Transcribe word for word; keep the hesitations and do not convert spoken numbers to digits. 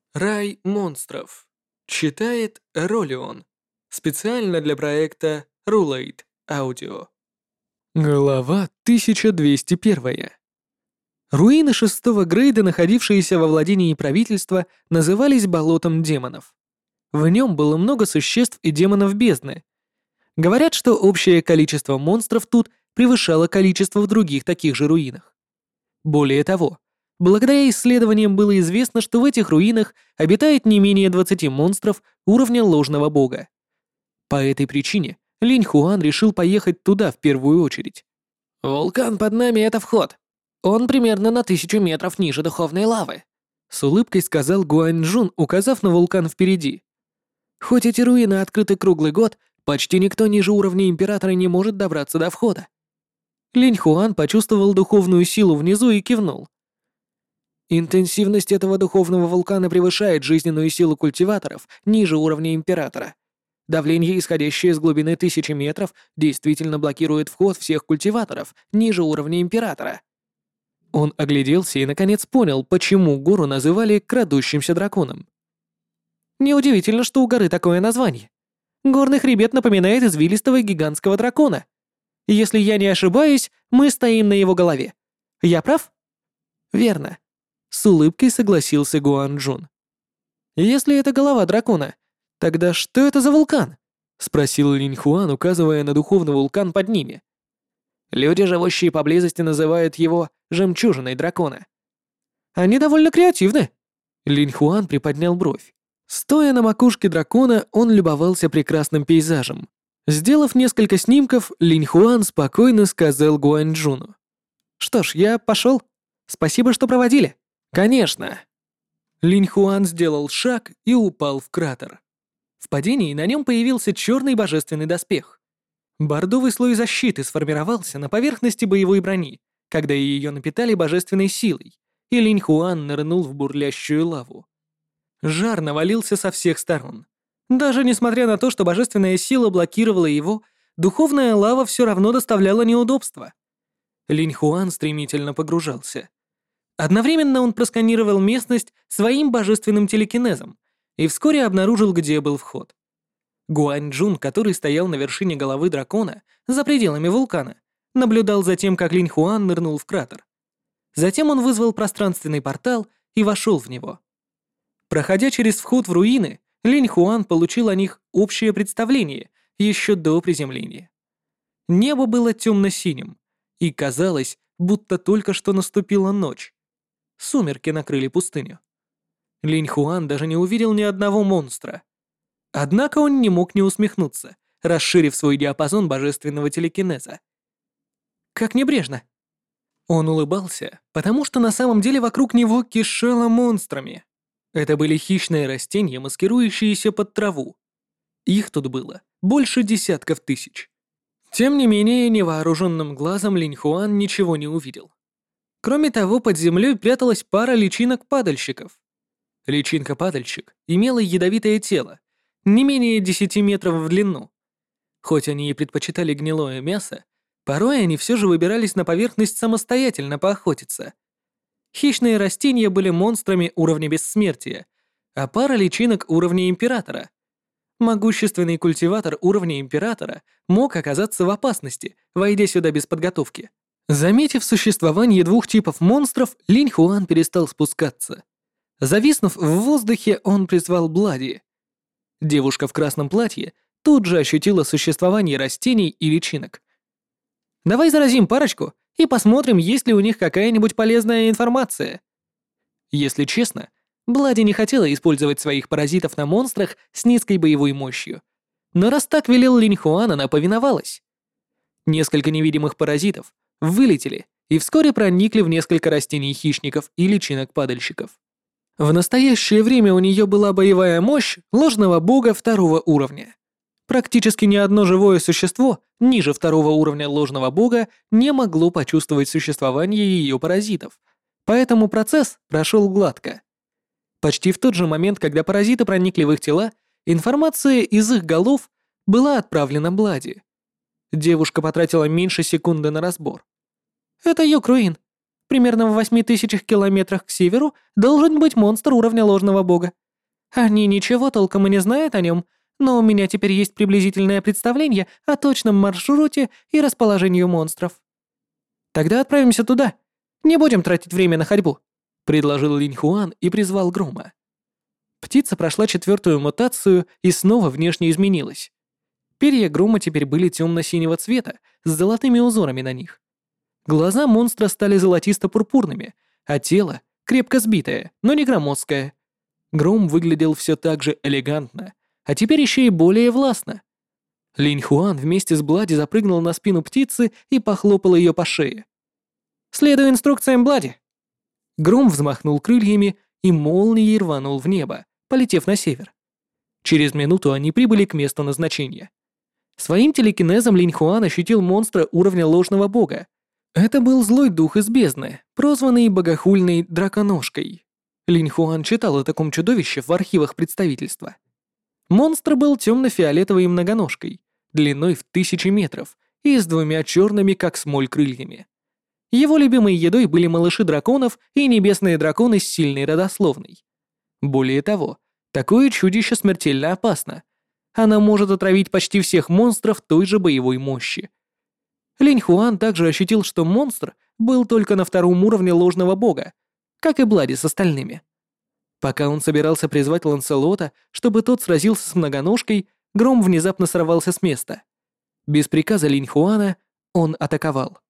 Рай монстров. Читает Ролион. Специально для проекта Rulate Audio. Глава тысяча двести один. Руины шестого грейда, находившиеся во владении правительства, назывались болотом демонов. В нем было много существ и демонов бездны. Говорят, что общее количество монстров тут превышало количество в других таких же руинах. Более того, благодаря исследованиям было известно, что в этих руинах обитает не менее двадцати монстров уровня ложного бога. По этой причине Линь Хуан решил поехать туда в первую очередь. «Вулкан под нами — это вход. Он примерно на тысячу метров ниже духовной лавы», — с улыбкой сказал Гуаньчжун, указав на вулкан впереди. «Хоть эти руины открыты круглый год, почти никто ниже уровня Императора не может добраться до входа». Линь Хуан почувствовал духовную силу внизу и кивнул. Интенсивность этого духовного вулкана превышает жизненную силу культиваторов ниже уровня Императора. Давление, исходящее с глубины тысячи метров, действительно блокирует вход всех культиваторов ниже уровня Императора. Он огляделся и наконец понял, почему гору называли крадущимся драконом. Неудивительно, что у горы такое название. Горный хребет напоминает извилистого гигантского дракона. Если я не ошибаюсь, мы стоим на его голове. Я прав? Верно. С улыбкой согласился Гуаньчжун. Если это голова дракона, тогда что это за вулкан? Спросил Линь Хуан, указывая на духовный вулкан под ними. Люди, живущие поблизости, называют его жемчужиной дракона. Они довольно креативны. Линь Хуан приподнял бровь. Стоя на макушке дракона, он любовался прекрасным пейзажем. Сделав несколько снимков, Линь Хуан спокойно сказал Гуаньчжуну. «Что ж, я пошел. Спасибо, что проводили». «Конечно». Линь Хуан сделал шаг и упал в кратер. В падении на нем появился черный божественный доспех. Бордовый слой защиты сформировался на поверхности боевой брони, когда ее напитали божественной силой, и Линь Хуан нырнул в бурлящую лаву. Жар навалился со всех сторон. Даже несмотря на то, что божественная сила блокировала его, духовная лава все равно доставляла неудобства. Линь Хуан стремительно погружался. Одновременно он просканировал местность своим божественным телекинезом и вскоре обнаружил, где был вход. Гуаньчжун, который стоял на вершине головы дракона, за пределами вулкана, наблюдал за тем, как Линь Хуан нырнул в кратер. Затем он вызвал пространственный портал и вошел в него. Проходя через вход в руины, Линь Хуан получил о них общее представление еще до приземления. Небо было темно-синим, и казалось, будто только что наступила ночь. Сумерки накрыли пустыню. Линь Хуан даже не увидел ни одного монстра. Однако он не мог не усмехнуться, расширив свой диапазон божественного телекинеза. Как небрежно. Он улыбался, потому что на самом деле вокруг него кишело монстрами. Это были хищные растения, маскирующиеся под траву. Их тут было больше десятков тысяч. Тем не менее, невооруженным глазом Линь Хуан ничего не увидел. Кроме того, под землей пряталась пара личинок-падальщиков. Личинка-падальщик имела ядовитое тело, не менее десяти метров в длину. Хоть они и предпочитали гнилое мясо, порой они все же выбирались на поверхность самостоятельно поохотиться. Хищные растения были монстрами уровня бессмертия, а пара личинок уровня Императора. Могущественный культиватор уровня Императора мог оказаться в опасности, войдя сюда без подготовки. Заметив существование двух типов монстров, Линь Хуан перестал спускаться. Зависнув в воздухе, он призвал Блади. Девушка в красном платье тут же ощутила существование растений и личинок. «Давай заразим парочку и посмотрим, есть ли у них какая-нибудь полезная информация». Если честно, Блади не хотела использовать своих паразитов на монстрах с низкой боевой мощью. Но раз так велел Линь Хуан, она повиновалась. Несколько невидимых паразитов вылетели и вскоре проникли в несколько растений-хищников и личинок-падальщиков. В настоящее время у нее была боевая мощь ложного бога второго уровня. Практически ни одно живое существо ниже второго уровня ложного бога не могло почувствовать существование ее паразитов, поэтому процесс прошел гладко. Почти в тот же момент, когда паразиты проникли в их тела, информация из их голов была отправлена Блади. Девушка потратила меньше секунды на разбор. «Это Юкруин. примерно в восьми тысячах километрах к северу, должен быть монстр уровня ложного бога. Они ничего толком и не знают о нем, но у меня теперь есть приблизительное представление о точном маршруте и расположении монстров. Тогда отправимся туда. Не будем тратить время на ходьбу, предложил Линь Хуан и призвал Грома. Птица прошла четвертую мутацию и снова внешне изменилась. Перья Грома теперь были темно-синего цвета с золотыми узорами на них. Глаза монстра стали золотисто-пурпурными, а тело крепко сбитое, но не громоздкое. Гром выглядел все так же элегантно, а теперь еще и более властно. Линь Хуан вместе с Блади запрыгнул на спину птицы и похлопал ее по шее. «Следуй инструкциям Блади!» Гром взмахнул крыльями и молнией рванул в небо, полетев на север. Через минуту они прибыли к месту назначения. Своим телекинезом Линь Хуан ощутил монстра уровня ложного бога. Это был злой дух из бездны, прозванный богохульной драконожкой. Линь Хуан читал о таком чудовище в архивах представительства. Монстр был темно-фиолетовой многоножкой, длиной в тысячи метров и с двумя черными, как смоль, крыльями. Его любимой едой были малыши драконов и небесные драконы с сильной родословной. Более того, такое чудище смертельно опасно. Она может отравить почти всех монстров той же боевой мощи. Линь Хуан также ощутил, что монстр был только на втором уровне ложного бога, как и Блади с остальными. Пока он собирался призвать Ланселота, чтобы тот сразился с многоножкой, Гром внезапно сорвался с места. Без приказа Линь Хуана он атаковал.